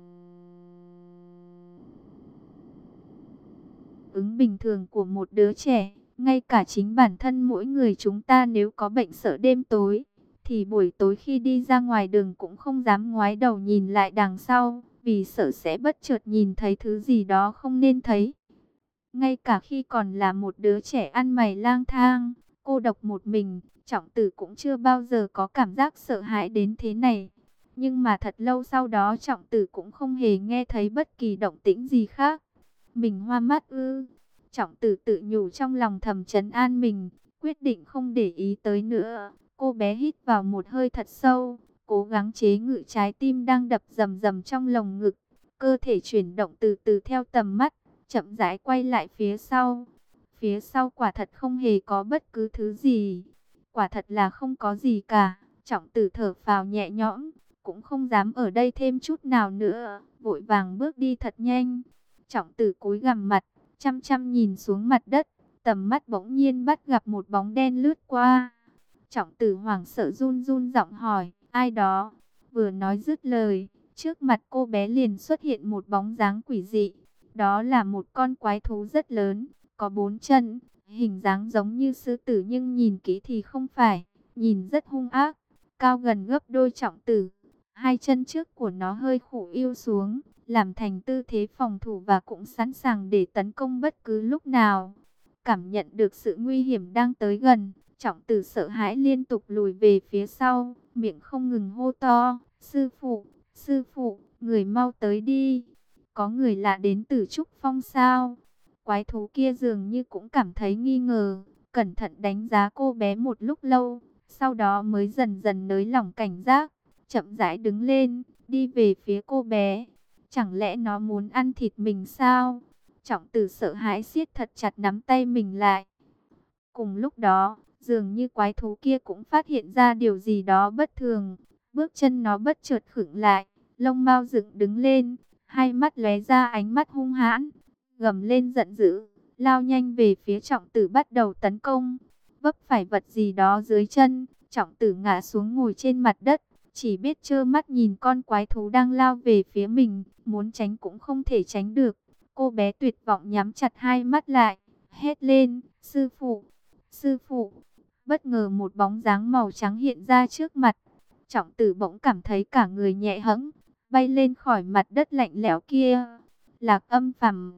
A: ứng bình thường của một đứa trẻ. Ngay cả chính bản thân mỗi người chúng ta nếu có bệnh sợ đêm tối, thì buổi tối khi đi ra ngoài đường cũng không dám ngoái đầu nhìn lại đằng sau, vì sợ sẽ bất chợt nhìn thấy thứ gì đó không nên thấy. Ngay cả khi còn là một đứa trẻ ăn mày lang thang, cô độc một mình, Trọng Tử cũng chưa bao giờ có cảm giác sợ hãi đến thế này. Nhưng mà thật lâu sau đó Trọng Tử cũng không hề nghe thấy bất kỳ động tĩnh gì khác. Mình hoa mắt ư? Trọng Tử tự nhủ trong lòng, thầm trấn an mình, quyết định không để ý tới nữa. Cô bé hít vào một hơi thật sâu, cố gắng chế ngự trái tim đang đập rầm rầm trong lồng ngực. Cơ thể chuyển động từ từ theo tầm mắt, chậm rãi quay lại phía sau. Phía sau quả thật không hề có bất cứ thứ gì. Quả thật là không có gì cả. Trọng Tử thở phào nhẹ nhõm, cũng không dám ở đây thêm chút nào nữa, vội vàng bước đi thật nhanh. Trọng Tử cúi gằm mặt, chăm chăm nhìn xuống mặt đất, tầm mắt bỗng nhiên bắt gặp một bóng đen lướt qua. Trọng Tử hoảng sợ run run giọng hỏi, ai đó? Vừa nói dứt lời, trước mặt cô bé liền xuất hiện một bóng dáng quỷ dị. Đó là một con quái thú rất lớn, có bốn chân, hình dáng giống như sư tử nhưng nhìn kỹ thì không phải, nhìn rất hung ác, cao gần gấp đôi Trọng Tử. Hai chân trước của nó hơi khuỵu yêu xuống, làm thành tư thế phòng thủ và cũng sẵn sàng để tấn công bất cứ lúc nào. Cảm nhận được sự nguy hiểm đang tới gần, Trọng Tử sợ hãi liên tục lùi về phía sau, miệng không ngừng hô to, sư phụ, sư phụ, người mau tới đi. Có người lạ đến từ Trúc Phong sao? Quái thú kia dường như cũng cảm thấy nghi ngờ, cẩn thận đánh giá cô bé một lúc lâu, sau đó mới dần dần nới lỏng cảnh giác, chậm rãi đứng lên, đi về phía cô bé. Chẳng lẽ nó muốn ăn thịt mình sao? Trọng Tử sợ hãi siết thật chặt nắm tay mình lại. Cùng lúc đó, dường như quái thú kia cũng phát hiện ra điều gì đó bất thường. Bước chân nó bất chợt khựng lại, lông mao dựng đứng lên, hai mắt lóe ra ánh mắt hung hãn, gầm lên giận dữ, lao nhanh về phía Trọng Tử bắt đầu tấn công. Vấp phải vật gì đó dưới chân, Trọng Tử ngã xuống ngồi trên mặt đất, chỉ biết trơ mắt nhìn con quái thú đang lao về phía mình, muốn tránh cũng không thể tránh được. Cô bé tuyệt vọng nhắm chặt hai mắt lại, hét lên, sư phụ, sư phụ. Bất ngờ một bóng dáng màu trắng hiện ra trước mặt. Trọng Tử bỗng cảm thấy cả người nhẹ hẫng, bay lên khỏi mặt đất lạnh lẽo kia. Lạc Âm Phàm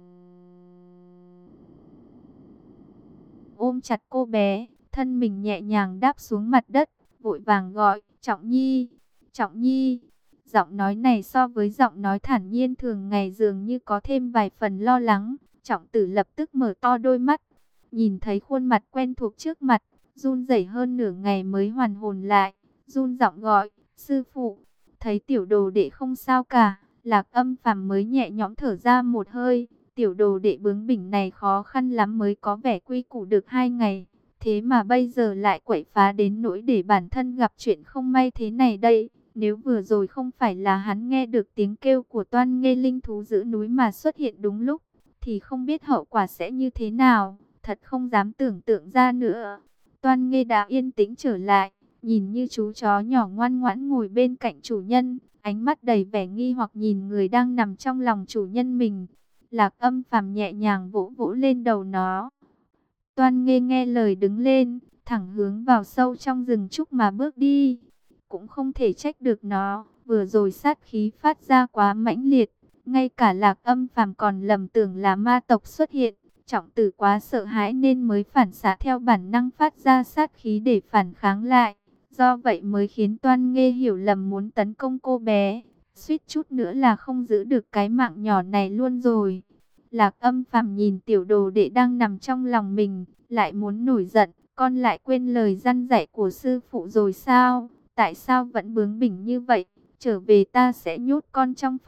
A: ôm chặt cô bé, thân mình nhẹ nhàng đáp xuống mặt đất, vội vàng gọi, Trọng Nhi, Trọng Nhi. Giọng nói này so với giọng nói thản nhiên thường ngày dường như có thêm vài phần lo lắng. Trọng Tử lập tức mở to đôi mắt, nhìn thấy khuôn mặt quen thuộc trước mặt, run rẩy hơn nửa ngày mới hoàn hồn lại, run giọng gọi, sư phụ. Thấy tiểu đồ đệ không sao cả, Lạc Âm Phàm mới nhẹ nhõm thở ra một hơi. Tiểu đồ đệ bướng bỉnh này khó khăn lắm mới có vẻ quy củ được hai ngày, thế mà bây giờ lại quậy phá đến nỗi để bản thân gặp chuyện không may thế này đây. Nếu vừa rồi không phải là hắn nghe được tiếng kêu của Toan Nghê linh thú giữ núi mà xuất hiện đúng lúc, thì không biết hậu quả sẽ như thế nào, thật không dám tưởng tượng ra nữa. Toan Nghê đã yên tĩnh trở lại, nhìn như chú chó nhỏ ngoan ngoãn ngồi bên cạnh chủ nhân, ánh mắt đầy vẻ nghi hoặc nhìn người đang nằm trong lòng chủ nhân mình. Lạc Âm Phàm nhẹ nhàng vỗ vỗ lên đầu nó. Toan Nghê nghe lời đứng lên, thẳng hướng vào sâu trong rừng trúc mà bước đi. Cũng không thể trách được nó, vừa rồi sát khí phát ra quá mãnh liệt, ngay cả Lạc Âm Phàm còn lầm tưởng là ma tộc xuất hiện. Trọng Tử quá sợ hãi nên mới phản xạ theo bản năng phát ra sát khí để phản kháng lại. Do vậy mới khiến Toan Nghê hiểu lầm muốn tấn công cô bé, suýt chút nữa là không giữ được cái mạng nhỏ này luôn rồi. Lạc Âm Phàm nhìn tiểu đồ đệ đang nằm trong lòng mình, lại muốn nổi giận, con lại quên lời răn dạy của sư phụ rồi sao? Tại sao vẫn bướng bỉnh như vậy? Trở về ta sẽ nhốt con trong phòng,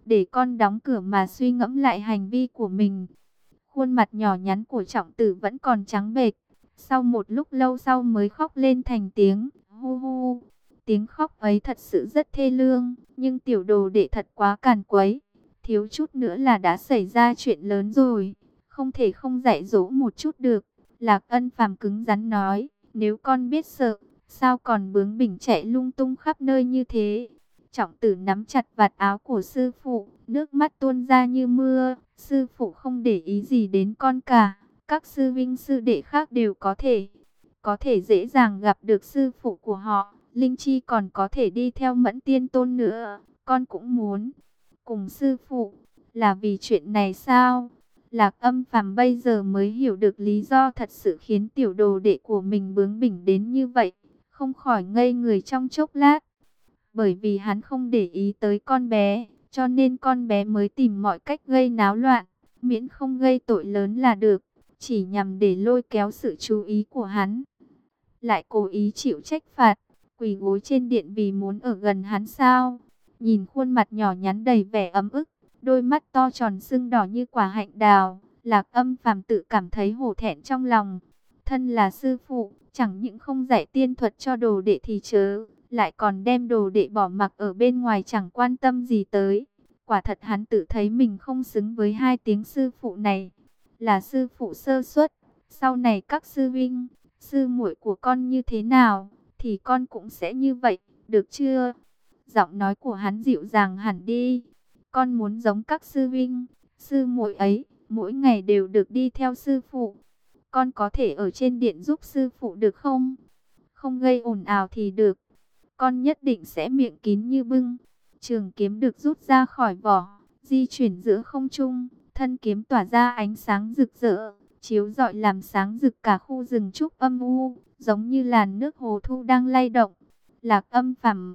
A: để con đóng cửa mà suy ngẫm lại hành vi của mình. Khuôn mặt nhỏ nhắn của Trọng Tử vẫn còn trắng bệch. Sau một lúc lâu sau mới khóc lên thành tiếng hu hu. Tiếng khóc ấy thật sự rất thê lương, nhưng tiểu đồ đệ thật quá càn quấy. Thiếu chút nữa là đã xảy ra chuyện lớn rồi, không thể không dạy dỗ một chút được. Lạc Ân Phàm cứng rắn nói, nếu con biết sợ, sao còn bướng bỉnh chạy lung tung khắp nơi như thế? Trọng Tử nắm chặt vạt áo của sư phụ, nước mắt tuôn ra như mưa. Sư phụ không để ý gì đến con cả. Các sư vinh sư đệ khác đều có thể, có thể dễ dàng gặp được sư phụ của họ. Linh Chi còn có thể đi theo Mẫn Tiên Tôn nữa. Con cũng muốn cùng sư phụ. Là vì chuyện này sao? Lạc Âm Phàm bây giờ mới hiểu được lý do thật sự khiến tiểu đồ đệ của mình bướng bỉnh đến như vậy. Không khỏi ngây người trong chốc lát. Bởi vì hắn không để ý tới con bé, cho nên con bé mới tìm mọi cách gây náo loạn. Miễn không gây tội lớn là được, chỉ nhằm để lôi kéo sự chú ý của hắn. Lại cố ý chịu trách phạt, quỳ gối trên điện vì muốn ở gần hắn sao? Nhìn khuôn mặt nhỏ nhắn đầy vẻ ấm ức, đôi mắt to tròn sưng đỏ như quả hạnh đào, Lạc Âm Phàm tự cảm thấy hổ thẹn trong lòng. Thân là sư phụ, chẳng những không dạy tiên thuật cho đồ đệ thì chớ, lại còn đem đồ đệ bỏ mặc ở bên ngoài chẳng quan tâm gì tới. Quả thật hắn tự thấy mình không xứng với hai tiếng sư phụ này. Là sư phụ sơ suất, sau này các sư vinh, sư muội của con như thế nào, thì con cũng sẽ như vậy, được chưa? Giọng nói của hắn dịu dàng hẳn đi. Con muốn giống các sư vinh, sư muội ấy, mỗi ngày đều được đi theo sư phụ. Con có thể ở trên điện giúp sư phụ được không? Không gây ồn ào thì được. Con nhất định sẽ miệng kín như bưng. Trường kiếm được rút ra khỏi vỏ, di chuyển giữa không trung, thân kiếm tỏa ra ánh sáng rực rỡ, chiếu rọi làm sáng rực cả khu rừng trúc âm u, giống như làn nước hồ thu đang lay động. Lạc Âm Phàm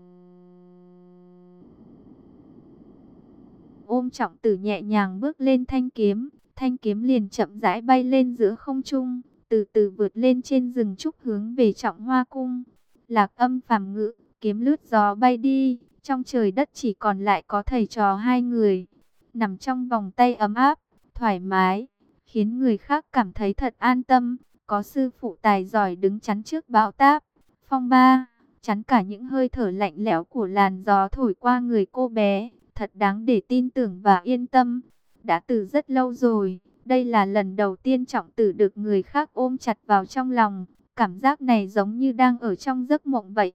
A: ôm Trọng Tử nhẹ nhàng bước lên thanh kiếm, thanh kiếm liền chậm rãi bay lên giữa không trung, từ từ vượt lên trên rừng trúc hướng về Trọng Hoa Cung. Lạc Âm Phàm ngự kiếm lướt gió bay đi, trong trời đất chỉ còn lại có thầy trò hai người, nằm trong vòng tay ấm áp, thoải mái, khiến người khác cảm thấy thật an tâm. Có sư phụ tài giỏi đứng chắn trước bão táp, phong ba, chắn cả những hơi thở lạnh lẽo của làn gió thổi qua người cô bé, thật đáng để tin tưởng và yên tâm. Đã từ rất lâu rồi, đây là lần đầu tiên Trọng Tử được người khác ôm chặt vào trong lòng, cảm giác này giống như đang ở trong giấc mộng vậy.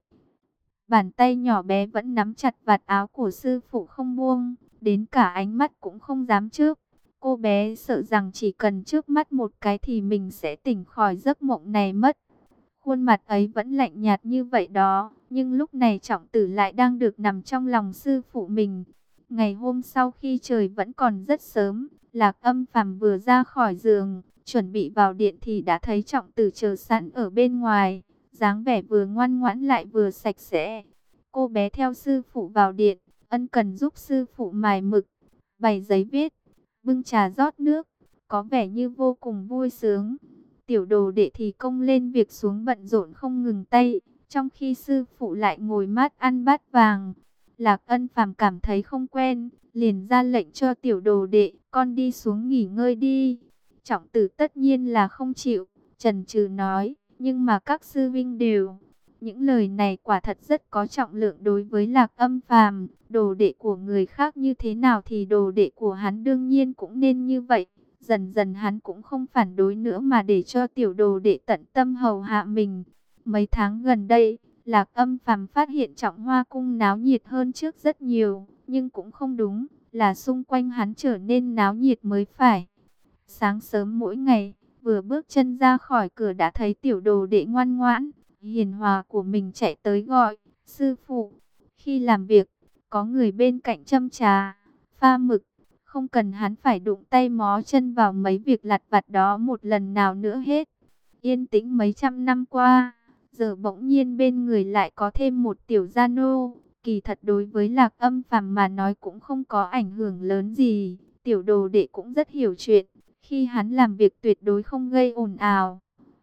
A: Bàn tay nhỏ bé vẫn nắm chặt vạt áo của sư phụ không buông, đến cả ánh mắt cũng không dám chớp. Cô bé sợ rằng chỉ cần chớp mắt một cái thì mình sẽ tỉnh khỏi giấc mộng này mất. Khuôn mặt ấy vẫn lạnh nhạt như vậy đó, nhưng lúc này Trọng Tử lại đang được nằm trong lòng sư phụ mình. Ngày hôm sau khi trời vẫn còn rất sớm, Lạc Âm Phàm vừa ra khỏi giường, chuẩn bị vào điện thì đã thấy Trọng Tử chờ sẵn ở bên ngoài, dáng vẻ vừa ngoan ngoãn lại vừa sạch sẽ. Cô bé theo sư phụ vào điện, ân cần giúp sư phụ mài mực, bày giấy viết, bưng trà rót nước, có vẻ như vô cùng vui sướng. Tiểu đồ đệ thì công lên việc xuống bận rộn không ngừng tay, trong khi sư phụ lại ngồi mát ăn bát vàng. Lạc Ân Phàm cảm thấy không quen, liền ra lệnh cho tiểu đồ đệ, con đi xuống nghỉ ngơi đi. Trọng Tử tất nhiên là không chịu, chần chừ nói, nhưng mà các sư vinh đều. Những lời này quả thật rất có trọng lượng đối với Lạc Âm Phàm, đồ đệ của người khác như thế nào thì đồ đệ của hắn đương nhiên cũng nên như vậy. Dần dần hắn cũng không phản đối nữa mà để cho tiểu đồ đệ tận tâm hầu hạ mình. Mấy tháng gần đây, Lạc Âm Phàm phát hiện Trọng Hoa Cung náo nhiệt hơn trước rất nhiều, nhưng cũng không đúng, là xung quanh hắn trở nên náo nhiệt mới phải. Sáng sớm mỗi ngày, vừa bước chân ra khỏi cửa đã thấy tiểu đồ đệ ngoan ngoãn, hiền hòa của mình chạy tới gọi, sư phụ. Khi làm việc, có người bên cạnh châm trà, pha mực, không cần hắn phải đụng tay mó chân vào mấy việc lặt vặt đó một lần nào nữa hết. Yên tĩnh mấy trăm năm qua, giờ bỗng nhiên bên người lại có thêm một tiểu gia nô. Kỳ thật đối với Lạc Âm Phàm mà nói cũng không có ảnh hưởng lớn gì. Tiểu đồ đệ cũng rất hiểu chuyện, khi hắn làm việc tuyệt đối không gây ồn ào.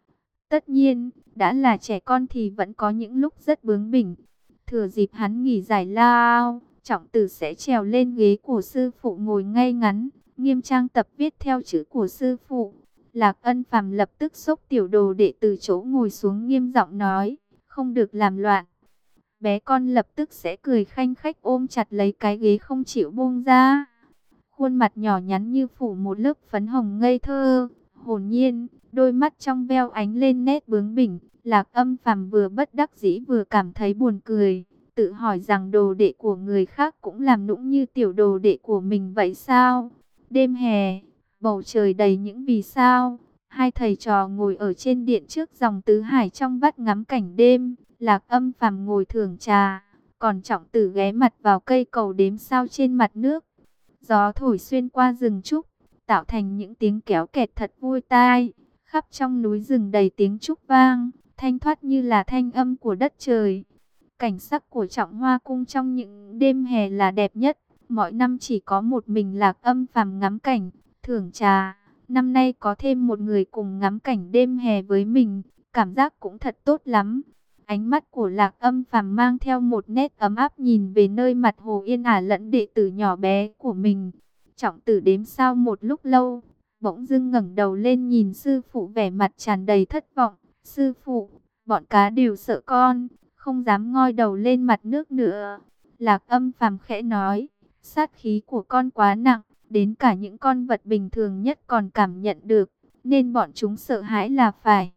A: Tất nhiên, đã là trẻ con thì vẫn có những lúc rất bướng bỉnh. Thừa dịp hắn nghỉ giải lao, Trọng Tử sẽ trèo lên ghế của sư phụ ngồi ngay ngắn, nghiêm trang tập viết theo chữ của sư phụ. Lạc Ân Phàm lập tức xốc tiểu đồ đệ từ chỗ ngồi xuống, nghiêm giọng nói, không được làm loạn. Bé con lập tức sẽ cười khanh khách ôm chặt lấy cái ghế không chịu buông ra. Khuôn mặt nhỏ nhắn như phủ một lớp phấn hồng ngây thơ, hồn nhiên, đôi mắt trong veo ánh lên nét bướng bỉnh. Lạc Âm Phàm vừa bất đắc dĩ vừa cảm thấy buồn cười, tự hỏi rằng đồ đệ của người khác cũng làm nũng như tiểu đồ đệ của mình vậy sao? Đêm hè, bầu trời đầy những vì sao. Hai thầy trò ngồi ở trên điện trước dòng tứ hải trong vắt ngắm cảnh đêm. Lạc Âm Phàm ngồi thưởng trà, còn Trọng Tử ghé mặt vào cây cầu đếm sao trên mặt nước. Gió thổi xuyên qua rừng trúc, tạo thành những tiếng kéo kẹt thật vui tai. Khắp trong núi rừng đầy tiếng trúc vang, thanh thoát như là thanh âm của đất trời. Cảnh sắc của Trọng Hoa Cung trong những đêm hè là đẹp nhất. Mọi năm chỉ có một mình Lạc Âm Phàm ngắm cảnh, thưởng trà. Năm nay có thêm một người cùng ngắm cảnh đêm hè với mình, cảm giác cũng thật tốt lắm. Ánh mắt của Lạc Âm Phàm mang theo một nét ấm áp nhìn về nơi mặt hồ yên ả lẫn đệ tử nhỏ bé của mình. Trọng Tử đếm sao một lúc lâu, bỗng dưng ngẩng đầu lên nhìn sư phụ vẻ mặt tràn đầy thất vọng. Sư phụ, bọn cá đều sợ con, không dám ngoi đầu lên mặt nước nữa. Lạc Âm Phàm khẽ nói, sát khí của con quá nặng, đến cả những con vật bình thường nhất còn cảm nhận được, nên bọn chúng sợ hãi là phải.